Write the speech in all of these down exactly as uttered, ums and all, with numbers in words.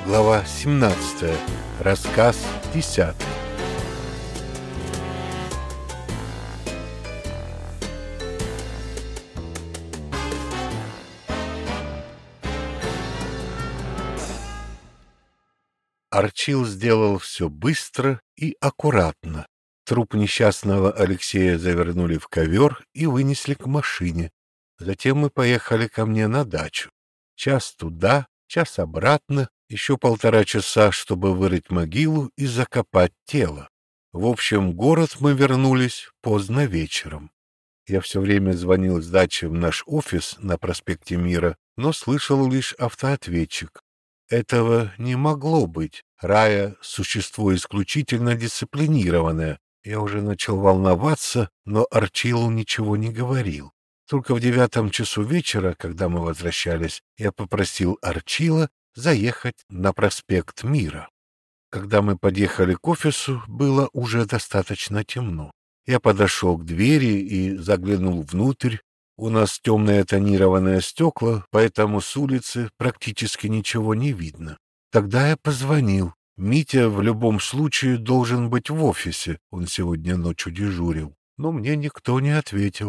Глава семнадцатая. Рассказ десятый. Арчил сделал все быстро и аккуратно. Труп несчастного Алексея завернули в ковер и вынесли к машине. Затем мы поехали ко мне на дачу. Час туда, час обратно, еще полтора часа, чтобы вырыть могилу и закопать тело. В общем, в город мы вернулись поздно вечером. Я все время звонил с дачи в наш офис на проспекте Мира, но слышал лишь автоответчик. Этого не могло быть. Рая — существо исключительно дисциплинированное. Я уже начал волноваться, но Арчилу ничего не говорил. Только в девятом часу вечера, когда мы возвращались, я попросил Арчила заехать на проспект Мира. Когда мы подъехали к офису, было уже достаточно темно. Я подошел к двери и заглянул внутрь. У нас темные тонированные стекла, поэтому с улицы практически ничего не видно. Тогда я позвонил. Митя в любом случае должен быть в офисе, он сегодня ночью дежурил, но мне никто не ответил.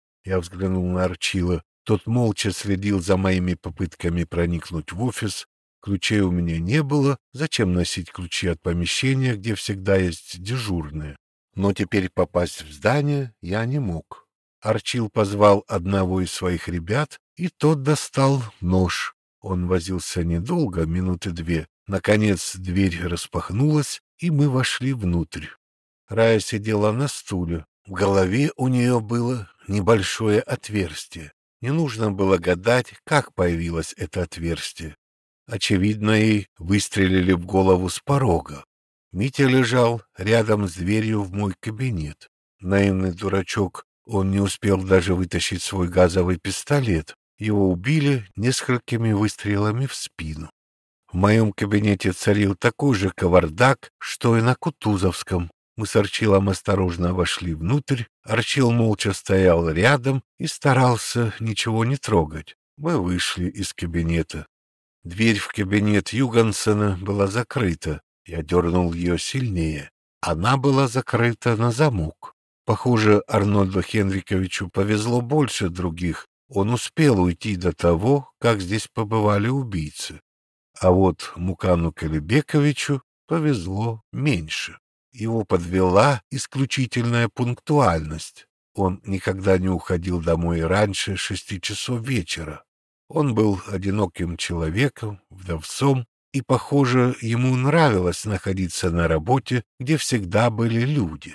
Я взглянул на Арчила. Тот молча следил за моими попытками проникнуть в офис. Ключей у меня не было. Зачем носить ключи от помещения, где всегда есть дежурные? Но теперь попасть в здание я не мог. Арчил позвал одного из своих ребят, и тот достал нож. Он возился недолго, минуты две. Наконец дверь распахнулась, и мы вошли внутрь. Рая сидела на стуле. В голове у нее было небольшое отверстие. Не нужно было гадать, как появилось это отверстие. Очевидно, ей выстрелили в голову с порога. Митя лежал рядом с дверью в мой кабинет. Наивный дурачок, он не успел даже вытащить свой газовый пистолет. Его убили несколькими выстрелами в спину. В моем кабинете царил такой же кавардак, что и на Кутузовском. Мы с Арчилом осторожно вошли внутрь. Арчил молча стоял рядом и старался ничего не трогать. Мы вышли из кабинета. Дверь в кабинет Югансена была закрыта. Я дернул ее сильнее. Она была закрыта на замок. Похоже, Арнольду Хенриковичу повезло больше других. Он успел уйти до того, как здесь побывали убийцы. А вот Мукану Калибековичу повезло меньше. Его подвела исключительная пунктуальность. Он никогда не уходил домой раньше шести часов вечера. Он был одиноким человеком, вдовцом, и, похоже, ему нравилось находиться на работе, где всегда были люди.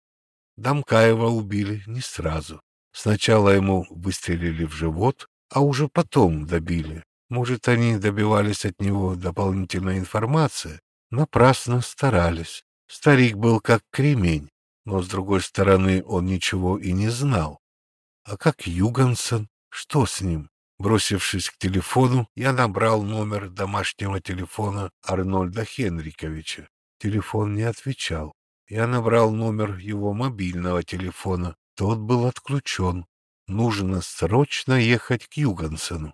Дамкаева убили не сразу. Сначала ему выстрелили в живот, а уже потом добили. Может, они добивались от него дополнительной информации? Напрасно старались. Старик был как кремень, но, с другой стороны, он ничего и не знал. А как Югансен? Что с ним? Бросившись к телефону, я набрал номер домашнего телефона Арнольда Хенриковича. Телефон не отвечал. Я набрал номер его мобильного телефона. Тот был отключен. Нужно срочно ехать к Югансену.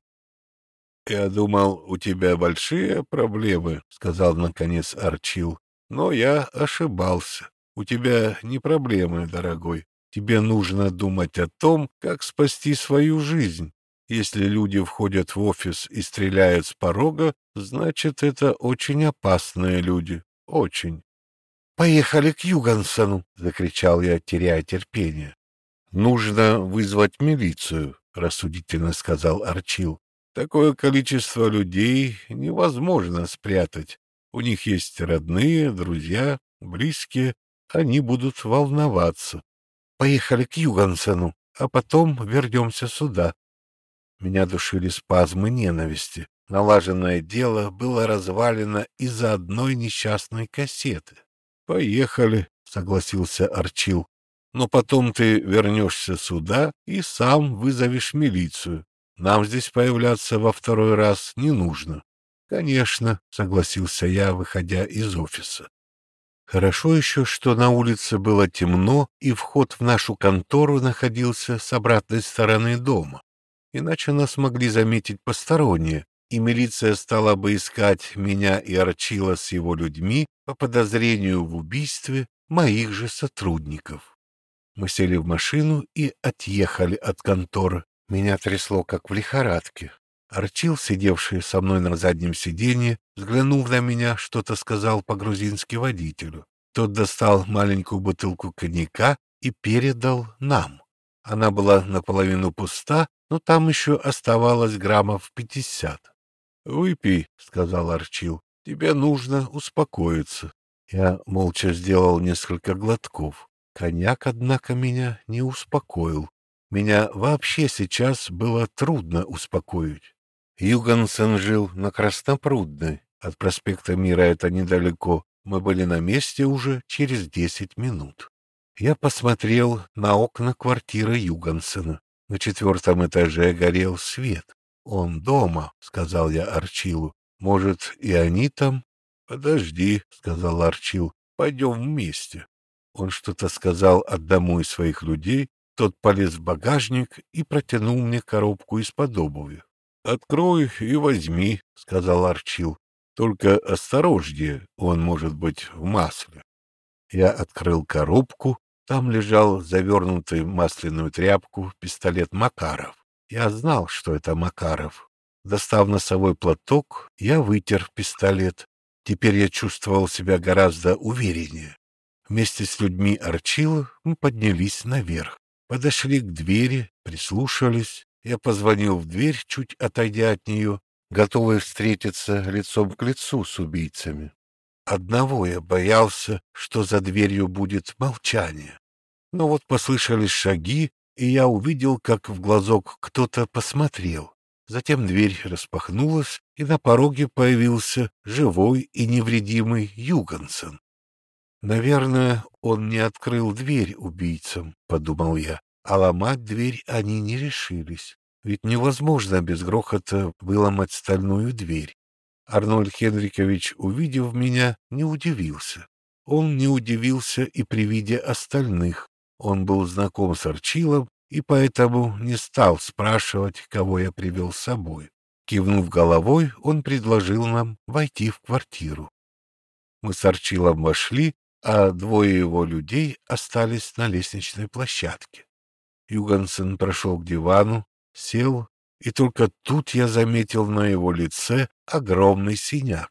— Я думал, у тебя большие проблемы, — сказал наконец Арчил. — Но я ошибался. У тебя не проблемы, дорогой. Тебе нужно думать о том, как спасти свою жизнь. Если люди входят в офис и стреляют с порога, значит, это очень опасные люди. Очень. — Поехали к Югансену! — закричал я, теряя терпение. — Нужно вызвать милицию, — рассудительно сказал Арчил. Такое количество людей невозможно спрятать. У них есть родные, друзья, близкие. Они будут волноваться. Поехали к Югансену, а потом вернемся сюда. Меня душили спазмы ненависти. Налаженное дело было развалено из-за одной несчастной кассеты. — Поехали, — согласился Арчил. — Но потом ты вернешься сюда и сам вызовешь милицию. Нам здесь появляться во второй раз не нужно. — Конечно, — согласился я, выходя из офиса. Хорошо еще, что на улице было темно, и вход в нашу контору находился с обратной стороны дома. Иначе нас могли заметить посторонние. и милиция стала бы искать меня и Арчила с его людьми по подозрению в убийстве моих же сотрудников. Мы сели в машину и отъехали от конторы. Меня трясло, как в лихорадке. Арчил, сидевший со мной на заднем сиденье, взглянув на меня, что-то сказал по-грузински водителю. Тот достал маленькую бутылку коньяка и передал нам. Она была наполовину пуста, но там еще оставалось граммов пятьдесят. — Выпей, — сказал Арчил, — тебе нужно успокоиться. Я молча сделал несколько глотков. Коньяк, однако, меня не успокоил. Меня вообще сейчас было трудно успокоить. Югансен жил на Краснопрудной. От проспекта Мира это недалеко. Мы были на месте уже через десять минут. Я посмотрел на окна квартиры Югансена. На четвертом этаже горел свет. «Он дома», — сказал я Арчилу. «Может, и они там?» «Подожди», — сказал Арчил, — «пойдем вместе». Он что-то сказал одному из своих людей, тот полез в багажник и протянул мне коробку из-под обуви. «Открой и возьми», — сказал Арчил. «Только осторожнее, он может быть в масле». Я открыл коробку, там лежал завернутый в масляную тряпку пистолет Макаров. Я знал, что это Макаров. Достав носовой платок, я вытер пистолет. Теперь я чувствовал себя гораздо увереннее. Вместе с людьми Арчила мы поднялись наверх. Подошли к двери, прислушались. Я позвонил в дверь, чуть отойдя от нее, готовый встретиться лицом к лицу с убийцами. Одного я боялся, что за дверью будет молчание. Но вот послышались шаги, и я увидел, как в глазок кто-то посмотрел. Затем дверь распахнулась, и на пороге появился живой и невредимый Югансен. «Наверное, он не открыл дверь убийцам», — подумал я, а ломать дверь они не решились. Ведь невозможно без грохота выломать стальную дверь. Арнольд Хенрикович, увидев меня, не удивился. Он не удивился и при виде остальных. Он был знаком с Арчилом и поэтому не стал спрашивать, кого я привел с собой. Кивнув головой, он предложил нам войти в квартиру. Мы с Арчилом вошли, а двое его людей остались на лестничной площадке. Югансен прошел к дивану, сел, и только тут я заметил на его лице огромный синяк.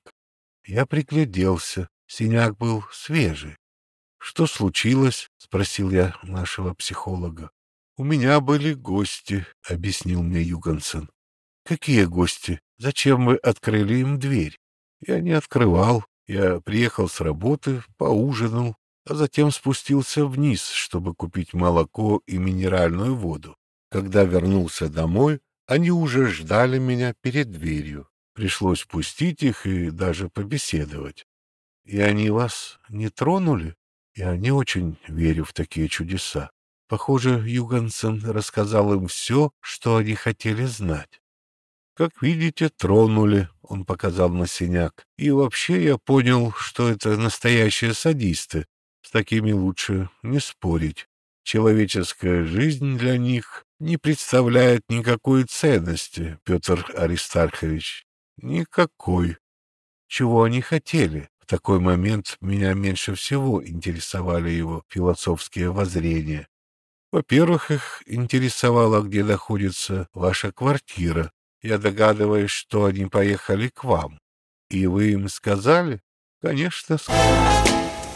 Я пригляделся, синяк был свежий. — Что случилось? — спросил я нашего психолога. — У меня были гости, — объяснил мне Югансен. — Какие гости? Зачем вы открыли им дверь? — Я не открывал. Я приехал с работы, поужинал, а затем спустился вниз, чтобы купить молоко и минеральную воду. Когда вернулся домой, они уже ждали меня перед дверью. Пришлось пустить их и даже побеседовать. И они вас не тронули? Я не очень верю в такие чудеса. Похоже, Югансен рассказал им все, что они хотели знать. Как видите, тронули, он показал на синяк. И вообще я понял, что это настоящие садисты. С такими лучше не спорить. Человеческая жизнь для них не представляет никакой ценности, Петр Аристархович. Никакой. Чего они хотели? В такой момент меня меньше всего интересовали его философские воззрения. Во-первых, их интересовало, где находится ваша квартира. Я догадываюсь, что они поехали к вам. И вы им сказали? Конечно, сказали.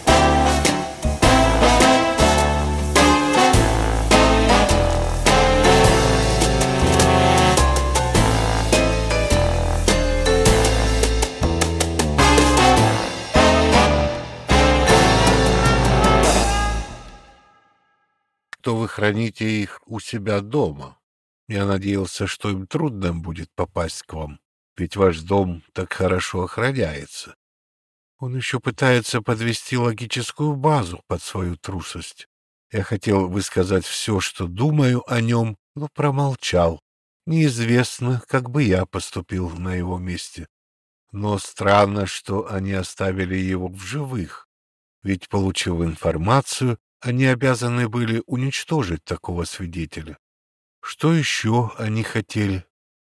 Что вы храните их у себя дома. Я надеялся, что им трудно будет попасть к вам, ведь ваш дом так хорошо охраняется. Он еще пытается подвести логическую базу под свою трусость. Я хотел высказать все, что думаю о нем, но промолчал. Неизвестно, как бы я поступил на его месте. Но странно, что они оставили его в живых. Ведь, получив информацию, они обязаны были уничтожить такого свидетеля. Что еще они хотели?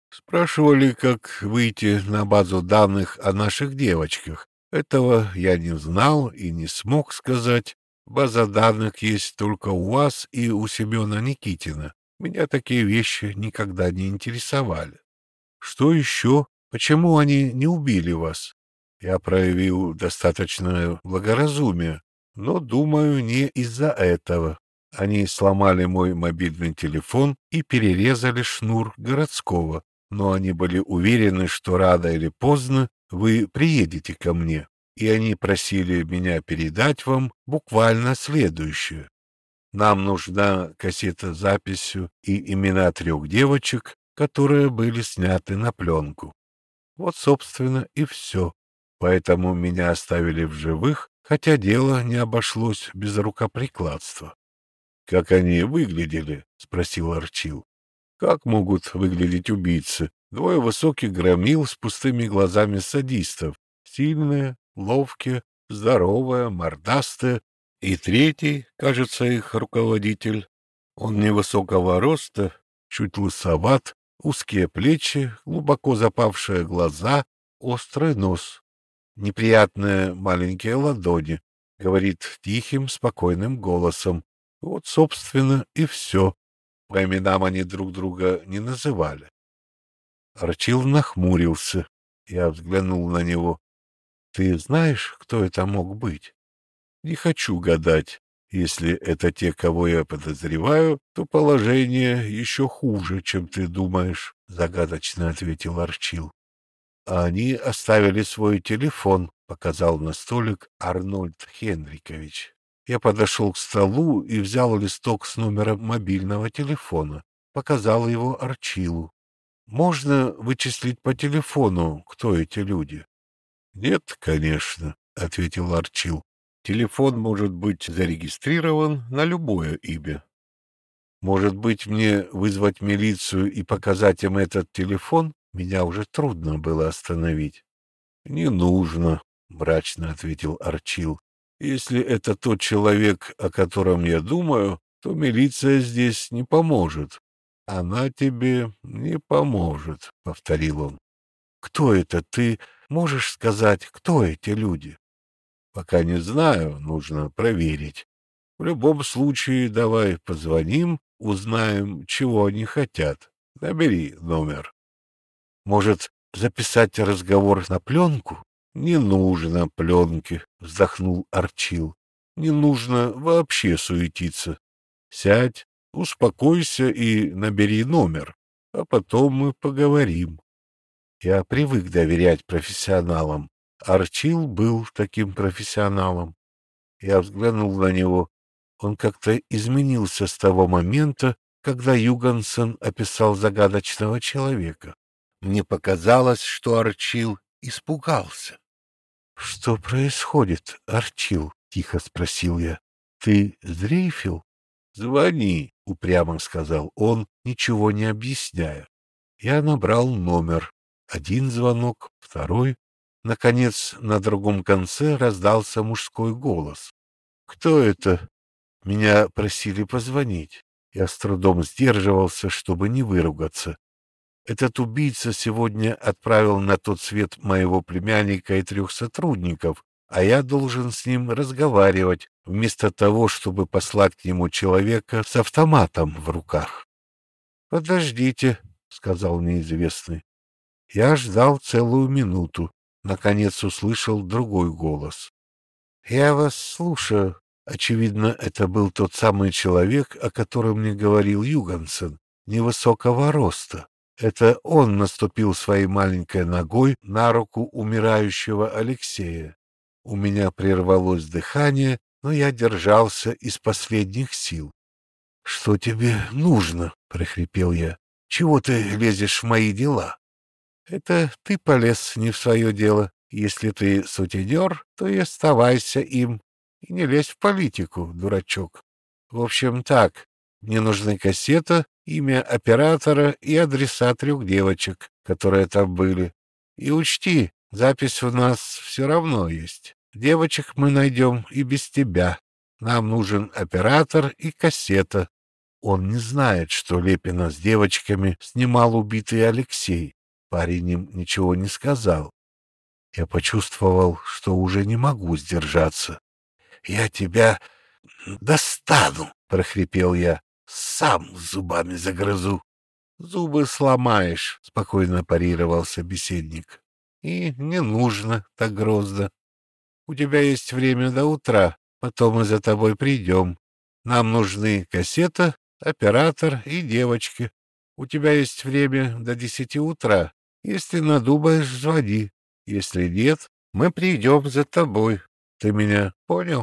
Спрашивали, как выйти на базу данных о наших девочках. Этого я не знал и не смог сказать. База данных есть только у вас и у Семена Никитина. Меня такие вещи никогда не интересовали. Что еще? Почему они не убили вас? Я проявил достаточное благоразумие, но, думаю, не из-за этого. Они сломали мой мобильный телефон и перерезали шнур городского, но они были уверены, что рано или поздно вы приедете ко мне, и они просили меня передать вам буквально следующее. Нам нужна кассета с записью и имена трех девочек, которые были сняты на пленку. Вот, собственно, и все. Поэтому меня оставили в живых, хотя дело не обошлось без рукоприкладства. — Как они выглядели? — спросил Арчил. — Как могут выглядеть убийцы? Двое высоких громил с пустыми глазами садистов. Сильные, ловкие, здоровые, мордастые. И третий, кажется, их руководитель. Он невысокого роста, чуть лысоват, узкие плечи, глубоко запавшие глаза, острый нос, неприятные маленькие ладони, говорит тихим, спокойным голосом. Вот, собственно, и все. По именам они друг друга не называли. Арчил нахмурился. Я взглянул на него. — Ты знаешь, кто это мог быть? — Не хочу гадать. Если это те, кого я подозреваю, то положение еще хуже, чем ты думаешь, — загадочно ответил Арчил. — А они оставили свой телефон, — показал на столик Арнольд Хенрикович. Я подошел к столу и взял листок с номером мобильного телефона, показал его Арчилу. Можно вычислить по телефону, кто эти люди? — Нет, конечно, — ответил Арчил. Телефон может быть зарегистрирован на любое имя. Может быть, мне вызвать милицию и показать им этот телефон? Меня уже трудно было остановить. — Не нужно, — мрачно ответил Арчил. — Если это тот человек, о котором я думаю, то милиция здесь не поможет. — Она тебе не поможет, — повторил он. — Кто это? Ты можешь сказать, кто эти люди? — Пока не знаю, нужно проверить. В любом случае, давай позвоним, узнаем, чего они хотят. Набери номер. Может, записать разговор на пленку? Не нужно пленки, вздохнул Арчил. Не нужно вообще суетиться. Сядь, успокойся и набери номер, а потом мы поговорим. Я привык доверять профессионалам. Арчил был таким профессионалом. Я взглянул на него. Он как-то изменился с того момента, когда Югансен описал загадочного человека. Мне показалось, что Арчил испугался. — Что происходит, Арчил? — тихо спросил я. — Ты сдрейфил? — Звони, — упрямо сказал он, ничего не объясняя. Я набрал номер. Один звонок, второй. Наконец, на другом конце раздался мужской голос. — Кто это? Меня просили позвонить. Я с трудом сдерживался, чтобы не выругаться. Этот убийца сегодня отправил на тот свет моего племянника и трех сотрудников, а я должен с ним разговаривать, вместо того, чтобы послать к нему человека с автоматом в руках. — Подождите, — сказал неизвестный. Я ждал целую минуту. Наконец услышал другой голос. — Я вас слушаю. Очевидно, это был тот самый человек, о котором мне говорил Югансен, невысокого роста. Это он наступил своей маленькой ногой на руку умирающего Алексея. У меня прервалось дыхание, но я держался из последних сил. — Что тебе нужно? — прохрипел я. — Чего ты лезешь в мои дела? — Это ты полез не в свое дело. Если ты сутенер, то и оставайся им. И не лезь в политику, дурачок. В общем, так, мне нужны кассета, имя оператора и адреса трех девочек, которые там были. И учти, запись у нас все равно есть. Девочек мы найдем и без тебя. Нам нужен оператор и кассета. Он не знает, что Лепина с девочками снимал убитый Алексей. Парень им ничего не сказал. Я почувствовал, что уже не могу сдержаться. «Я тебя достану!» — прохрипел я. «Сам зубами загрызу!» «Зубы сломаешь!» — спокойно парировал собеседник. «И не нужно так грозно. У тебя есть время до утра, потом мы за тобой придем. Нам нужны кассета, оператор и девочки. У тебя есть время до десяти утра. Если надумаешь, звони. Если нет, мы придем за тобой. Ты меня понял?»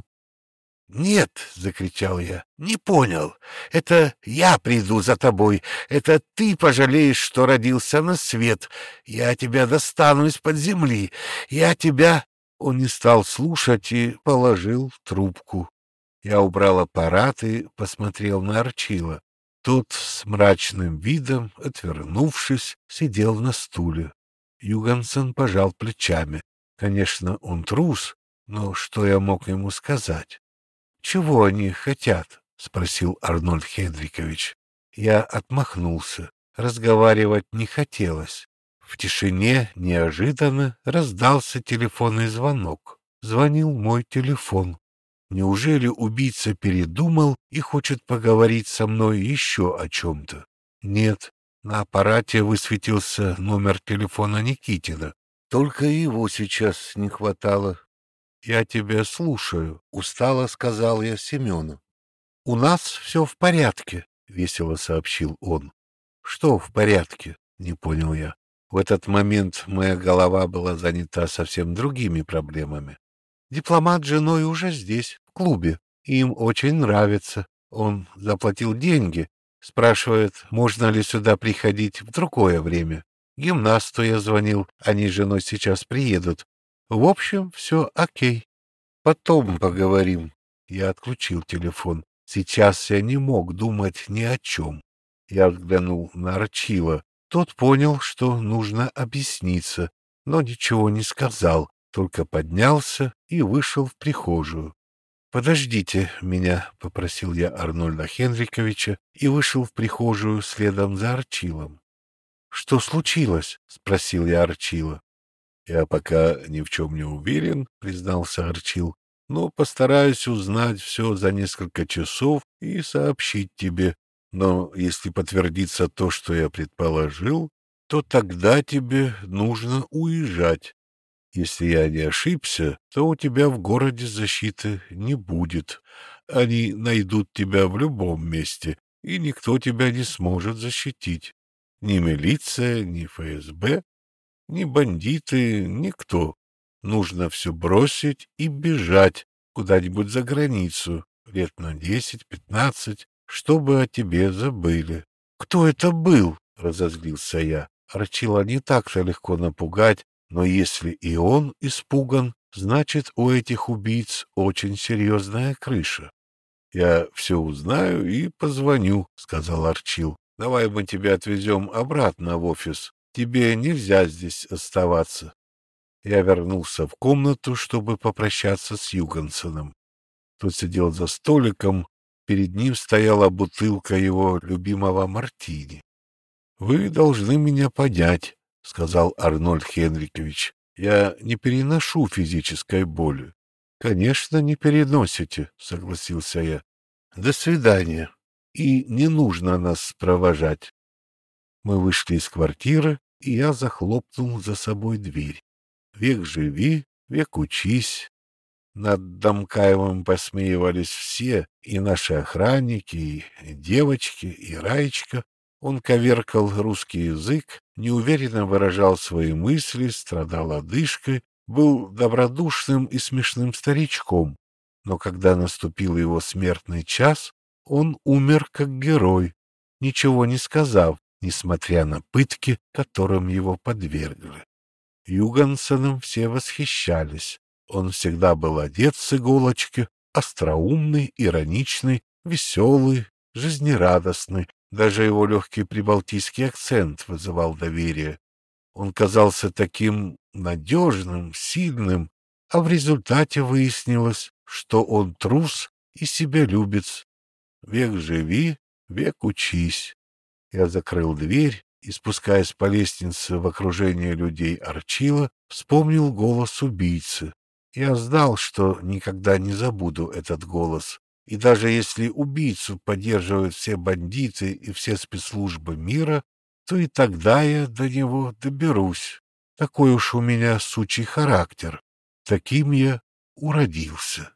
«Нет!» — закричал я. «Не понял. Это я приду за тобой. Это ты пожалеешь, что родился на свет. Я тебя достану из-под земли. Я тебя...» Он не стал слушать и положил трубку. Я убрал аппарат и посмотрел на Арчила. Тот с мрачным видом, отвернувшись, сидел на стуле. Югансен пожал плечами. Конечно, он трус, но что я мог ему сказать? «Чего они хотят?» — спросил Арнольд Хенрикович. Я отмахнулся. Разговаривать не хотелось. В тишине неожиданно раздался телефонный звонок. Звонил мой телефон. Неужели убийца передумал и хочет поговорить со мной еще о чем-то? Нет, на аппарате высветился номер телефона Никитина. Только его сейчас не хватало. «Я тебя слушаю», — устало сказал я Семену. «У нас все в порядке», — весело сообщил он. «Что в порядке?» — не понял я. В этот момент моя голова была занята совсем другими проблемами. Дипломат с женой уже здесь, в клубе. Им очень нравится. Он заплатил деньги. Спрашивает, можно ли сюда приходить в другое время. Гимнасту я звонил, они с женой сейчас приедут. В общем, все окей. Потом поговорим. Я отключил телефон. Сейчас я не мог думать ни о чем. Я взглянул на Арчила. Тот понял, что нужно объясниться, но ничего не сказал, только поднялся и вышел в прихожую. «Подождите меня», — попросил я Арнольда Хенриковича и вышел в прихожую следом за Арчилом. «Что случилось?» — спросил я Арчила. «Я пока ни в чем не уверен», — признался Арчил, «но постараюсь узнать все за несколько часов и сообщить тебе. Но если подтвердится то, что я предположил, то тогда тебе нужно уезжать. Если я не ошибся, то у тебя в городе защиты не будет. Они найдут тебя в любом месте, и никто тебя не сможет защитить. Ни милиция, ни эф эс бэ, ни бандиты, никто. Нужно все бросить и бежать куда-нибудь за границу, лет на десять-пятнадцать, чтобы о тебе забыли». «Кто это был?» — разозлился я. Арчила не так-то легко напугать, но если и он испуган, значит, у этих убийц очень серьезная крыша. «Я все узнаю и позвоню», — сказал Арчил. «Давай мы тебя отвезем обратно в офис. Тебе нельзя здесь оставаться». Я вернулся в комнату, чтобы попрощаться с Югансеном. Тот сидел за столиком, перед ним стояла бутылка его любимого мартини. «Вы должны меня понять», — сказал Арнольд Хенрикович. «Я не переношу физической боли». «Конечно, не переносите», — согласился я. «До свидания. И не нужно нас провожать». Мы вышли из квартиры, и я захлопнул за собой дверь. Век живи, век учись. Над Домкаевым посмеивались все, и наши охранники, и девочки, и Раечка. Он коверкал русский язык, неуверенно выражал свои мысли, страдал одышкой, был добродушным и смешным старичком. Но когда наступил его смертный час, он умер как герой, ничего не сказав, несмотря на пытки, которым его подвергли. Югансеном все восхищались. Он всегда был одет с иголочки, остроумный, ироничный, веселый, жизнерадостный. Даже его легкий прибалтийский акцент вызывал доверие. Он казался таким надежным, сильным, а в результате выяснилось, что он трус и себялюбец. Век живи, Век учись. Я закрыл дверь и, спускаясь по лестнице в окружение людей Арчила, вспомнил голос убийцы. Я знал, что никогда не забуду этот голос. И даже если убийцу поддерживают все бандиты и все спецслужбы мира, то и тогда я до него доберусь. Такой уж у меня сучий характер. Таким я уродился.